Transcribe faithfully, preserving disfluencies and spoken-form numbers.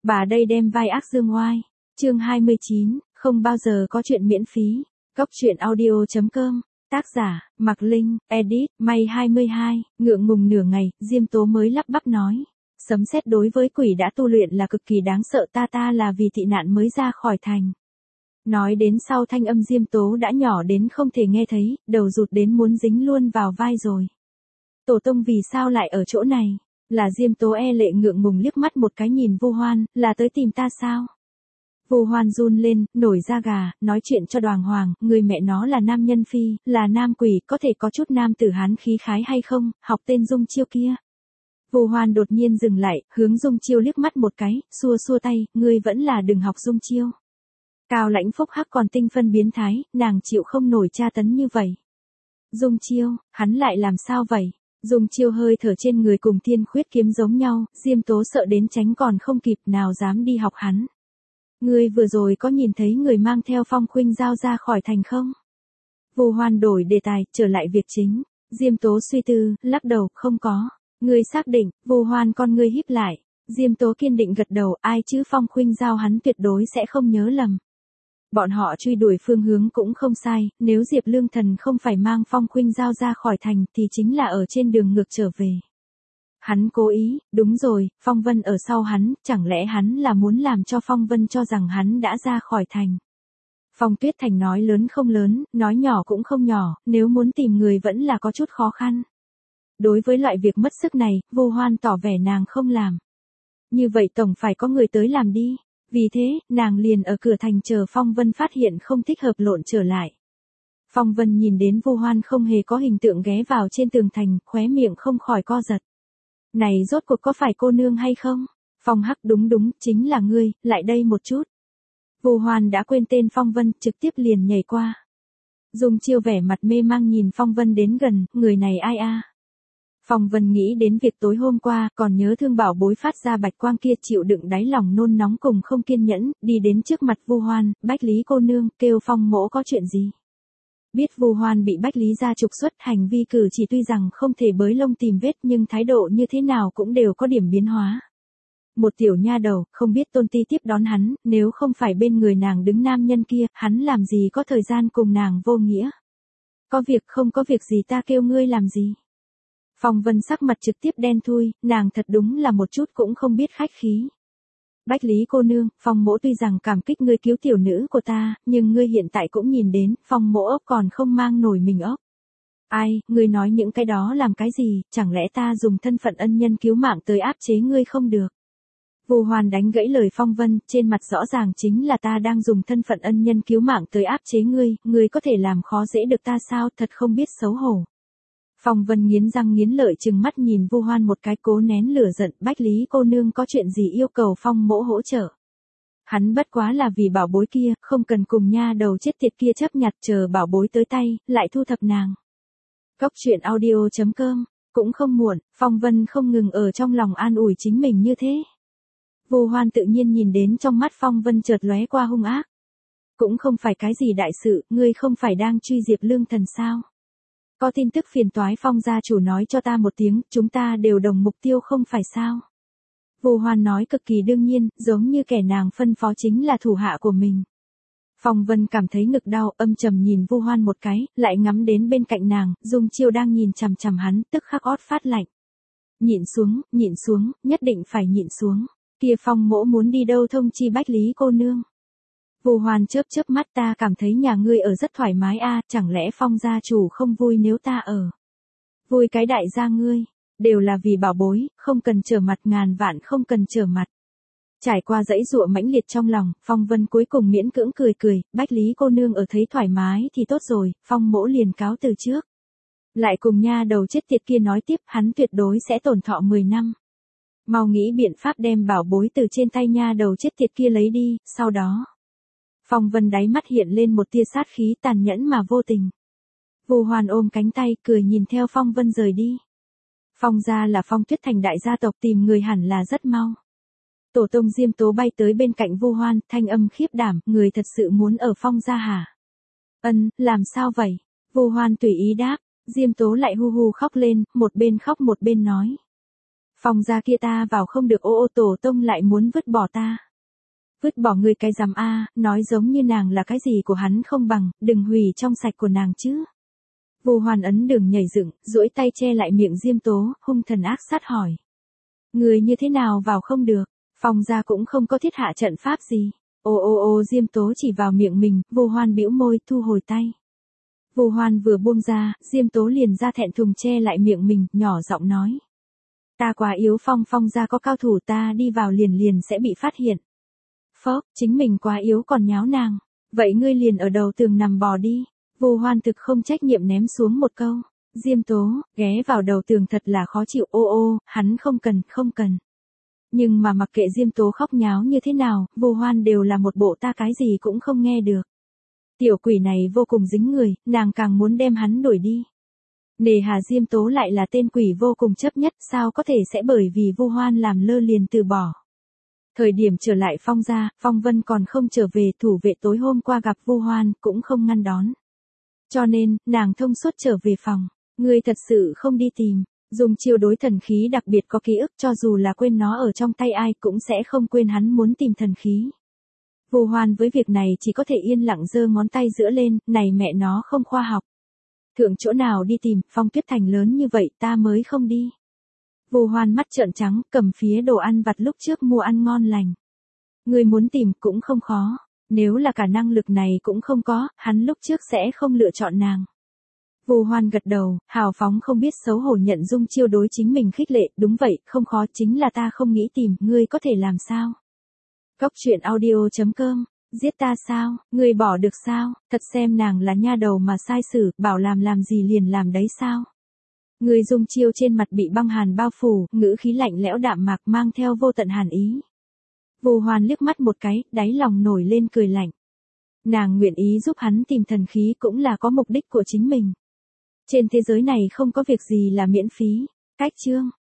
Bà đây đem vai ác dương oai. Chương hai mươi chín, không bao giờ có chuyện miễn phí. Cốc truyện audio chấm com. Tác giả, Mạc Linh, edit, May hai mươi hai, ngượng ngùng nửa ngày, Diêm Tố mới lắp bắp nói. Sấm sét đối với quỷ đã tu luyện là cực kỳ đáng sợ, ta ta là vì tị nạn mới ra khỏi thành. Nói đến sau thanh âm Diêm Tố đã nhỏ đến không thể nghe thấy, đầu rụt đến muốn dính luôn vào vai rồi. Tổ tông vì sao lại ở chỗ này? Là Diêm Tố e lệ ngượng ngùng liếc mắt một cái nhìn Vu Hoan, là tới tìm ta sao? Vu Hoan run lên, nổi da gà, nói chuyện cho đoàng hoàng, người mẹ nó là nam nhân phi, là nam quỷ, có thể có chút nam tử hán khí khái hay không, học tên Dung Chiêu kia. Vu Hoan đột nhiên dừng lại, hướng Dung Chiêu liếc mắt một cái, xua xua tay, ngươi vẫn là đừng học Dung Chiêu. Cao Lãnh phúc hắc còn tinh phân biến thái, nàng chịu không nổi tra tấn như vậy. Dung Chiêu, hắn lại làm sao vậy? Dung Chiêu hơi thở trên người cùng Thiên Khuyết kiếm giống nhau, Diêm Tố sợ đến tránh còn không kịp, nào dám đi học hắn. Ngươi vừa rồi có nhìn thấy người mang theo Phong Khuynh Giao ra khỏi thành không? Vu Hoan đổi đề tài, trở lại việc chính. Diêm Tố suy tư, lắc đầu, không có. Ngươi xác định? Vu Hoan con ngươi híp lại. Diêm Tố kiên định gật đầu, ai chứ Phong Khuynh Giao hắn tuyệt đối sẽ không nhớ lầm. Bọn họ truy đuổi phương hướng cũng không sai, nếu Diệp Lương Thần không phải mang Phong Khuynh Giao ra khỏi thành thì chính là ở trên đường ngược trở về. Hắn cố ý, đúng rồi, Phong Vân ở sau hắn, chẳng lẽ hắn là muốn làm cho Phong Vân cho rằng hắn đã ra khỏi thành. Phong Tuyết Thành nói lớn không lớn, nói nhỏ cũng không nhỏ, nếu muốn tìm người vẫn là có chút khó khăn. Đối với loại việc mất sức này, Vu Hoan tỏ vẻ nàng không làm. Như vậy tổng phải có người tới làm đi. Vì thế, nàng liền ở cửa thành chờ Phong Vân phát hiện không thích hợp lộn trở lại. Phong Vân nhìn đến Vu Hoan không hề có hình tượng ghé vào trên tường thành, khóe miệng không khỏi co giật. Này rốt cuộc có phải cô nương hay không? Phong Hắc đúng đúng, chính là ngươi, lại đây một chút. Vu Hoan đã quên tên Phong Vân, trực tiếp liền nhảy qua. Dung Chiêu vẻ mặt mê mang nhìn Phong Vân đến gần, người này ai a? Phong Vân nghĩ đến việc tối hôm qua, còn nhớ thương bảo bối phát ra bạch quang kia chịu đựng đáy lòng nôn nóng cùng không kiên nhẫn, đi đến trước mặt Vu Hoan, Bách Lý cô nương, kêu Phong mỗ có chuyện gì. Biết Vu Hoan bị Bách Lý gia trục xuất, hành vi cử chỉ tuy rằng không thể bới lông tìm vết nhưng thái độ như thế nào cũng đều có điểm biến hóa. Một tiểu nha đầu, không biết Tôn Ti tiếp đón hắn, nếu không phải bên người nàng đứng nam nhân kia, hắn làm gì có thời gian cùng nàng vô nghĩa. Có việc không có việc gì ta kêu ngươi làm gì. Phong Vân sắc mặt trực tiếp đen thui, nàng thật đúng là một chút cũng không biết khách khí. Bách Lý cô nương, Phong mỗ tuy rằng cảm kích ngươi cứu tiểu nữ của ta, nhưng ngươi hiện tại cũng nhìn đến, Phong mỗ ốc còn không mang nổi mình ốc. Ai, ngươi nói những cái đó làm cái gì, chẳng lẽ ta dùng thân phận ân nhân cứu mạng tới áp chế ngươi không được. Vu Hoan đánh gãy lời Phong Vân, trên mặt rõ ràng chính là ta đang dùng thân phận ân nhân cứu mạng tới áp chế ngươi, ngươi có thể làm khó dễ được ta sao, thật không biết xấu hổ. Phong Vân nghiến răng nghiến lợi trừng mắt nhìn Vu Hoan một cái, cố nén lửa giận, Bách Lý cô nương có chuyện gì yêu cầu Phong mỗ hỗ trợ. Hắn bất quá là vì bảo bối kia, không cần cùng nha đầu chết tiệt kia chấp nhặt, chờ bảo bối tới tay, lại thu thập nàng. Cốc truyện audio chấm com, cũng không muộn, Phong Vân không ngừng ở trong lòng an ủi chính mình như thế. Vu Hoan tự nhiên nhìn đến trong mắt Phong Vân chợt lóe qua hung ác. Cũng không phải cái gì đại sự, ngươi không phải đang truy Diệp Lương Thần sao? Có tin tức phiền toái Phong gia chủ nói cho ta một tiếng, chúng ta đều đồng mục tiêu không phải sao? Vu Hoan nói cực kỳ đương nhiên, giống như kẻ nàng phân phó chính là thủ hạ của mình. Phong Vân cảm thấy ngực đau, âm trầm nhìn Vu Hoan một cái, lại ngắm đến bên cạnh nàng, Dung Chiêu đang nhìn chằm chằm hắn, tức khắc ót phát lạnh. Nhịn xuống, nhịn xuống, nhất định phải nhịn xuống. Kia Phong mỗ muốn đi đâu thông chi Bách Lý cô nương. Vu Hoan chớp chớp mắt, ta cảm thấy nhà ngươi ở rất thoải mái a, chẳng lẽ Phong gia chủ không vui nếu ta ở. Vui cái đại gia ngươi, đều là vì bảo bối, không cần trở mặt, ngàn vạn không cần trở mặt. Trải qua dãy dụa mãnh liệt trong lòng, Phong Vân cuối cùng miễn cưỡng cười cười, Bách Lý cô nương ở thấy thoải mái thì tốt rồi, Phong mỗ liền cáo từ trước. Lại cùng nha đầu chết tiệt kia nói tiếp, hắn tuyệt đối sẽ tổn thọ mười năm. Mau nghĩ biện pháp đem bảo bối từ trên tay nha đầu chết tiệt kia lấy đi, sau đó. Phong Vân đáy mắt hiện lên một tia sát khí tàn nhẫn mà vô tình. Vu Hoan ôm cánh tay, cười nhìn theo Phong Vân rời đi. Phong gia là Phong Tuyết Thành đại gia tộc, tìm người hẳn là rất mau. Tổ tông Diêm Tố bay tới bên cạnh Vu Hoan, thanh âm khiếp đảm, người thật sự muốn ở Phong gia hả? Ân, làm sao vậy? Vu Hoan tùy ý đáp, Diêm Tố lại hu hu khóc lên, một bên khóc một bên nói. Phong gia kia ta vào không được, ô ô tổ tông lại muốn vứt bỏ ta. Vứt bỏ người cái rắm a, nói giống như nàng là cái gì của hắn không bằng, đừng hủy trong sạch của nàng chứ. Vu Hoan ấn đường nhảy dựng, duỗi tay che lại miệng Diêm Tố, hung thần ác sát hỏi. Người như thế nào vào không được, Phong gia cũng không có thiết hạ trận pháp gì. Ô ô ô Diêm Tố chỉ vào miệng mình, Vu Hoan bĩu môi, thu hồi tay. Vu Hoan vừa buông ra, Diêm Tố liền ra thẹn thùng che lại miệng mình, nhỏ giọng nói. Ta quá yếu, Phong Phong gia có cao thủ, ta đi vào liền liền sẽ bị phát hiện. Phốc, chính mình quá yếu còn nháo nàng. Vậy ngươi liền ở đầu tường nằm bò đi. Vu Hoan thực không trách nhiệm ném xuống một câu. Diêm Tố, ghé vào đầu tường thật là khó chịu, ô ô, hắn không cần, không cần. Nhưng mà mặc kệ Diêm Tố khóc nháo như thế nào, Vu Hoan đều là một bộ ta cái gì cũng không nghe được. Tiểu quỷ này vô cùng dính người, nàng càng muốn đem hắn đuổi đi. Nề hà Diêm Tố lại là tên quỷ vô cùng chấp nhất, sao có thể sẽ bởi vì Vu Hoan làm lơ liền từ bỏ. Thời điểm trở lại Phong gia, Phong Vân còn không trở về, thủ vệ tối hôm qua gặp Vu Hoan cũng không ngăn đón. Cho nên, nàng thông suốt trở về phòng. Ngươi thật sự không đi tìm, dùng chiêu đối thần khí đặc biệt có ký ức, cho dù là quên nó ở trong tay ai cũng sẽ không quên hắn muốn tìm thần khí. Vu Hoan với việc này chỉ có thể yên lặng giơ ngón tay giữa lên, này mẹ nó không khoa học. Thượng chỗ nào đi tìm, Phong Tuyết Thành lớn như vậy ta mới không đi. Vu Hoan mắt trợn trắng, cầm phía đồ ăn vặt lúc trước mua ăn ngon lành. Người muốn tìm cũng không khó, nếu là cả năng lực này cũng không có, hắn lúc trước sẽ không lựa chọn nàng. Vu Hoan gật đầu, hào phóng không biết xấu hổ nhận dung chiêu đối chính mình khích lệ, đúng vậy, không khó, chính là ta không nghĩ tìm, ngươi có thể làm sao? Góc truyện audio chấm com, giết ta sao, ngươi bỏ được sao, thật xem nàng là nha đầu mà sai xử, bảo làm làm gì liền làm đấy sao? Người dung chiêu trên mặt bị băng hàn bao phủ, ngữ khí lạnh lẽo đạm mạc mang theo vô tận hàn ý. Vu Hoan liếc mắt một cái, đáy lòng nổi lên cười lạnh. Nàng nguyện ý giúp hắn tìm thần khí cũng là có mục đích của chính mình. Trên thế giới này không có việc gì là miễn phí. Cách chương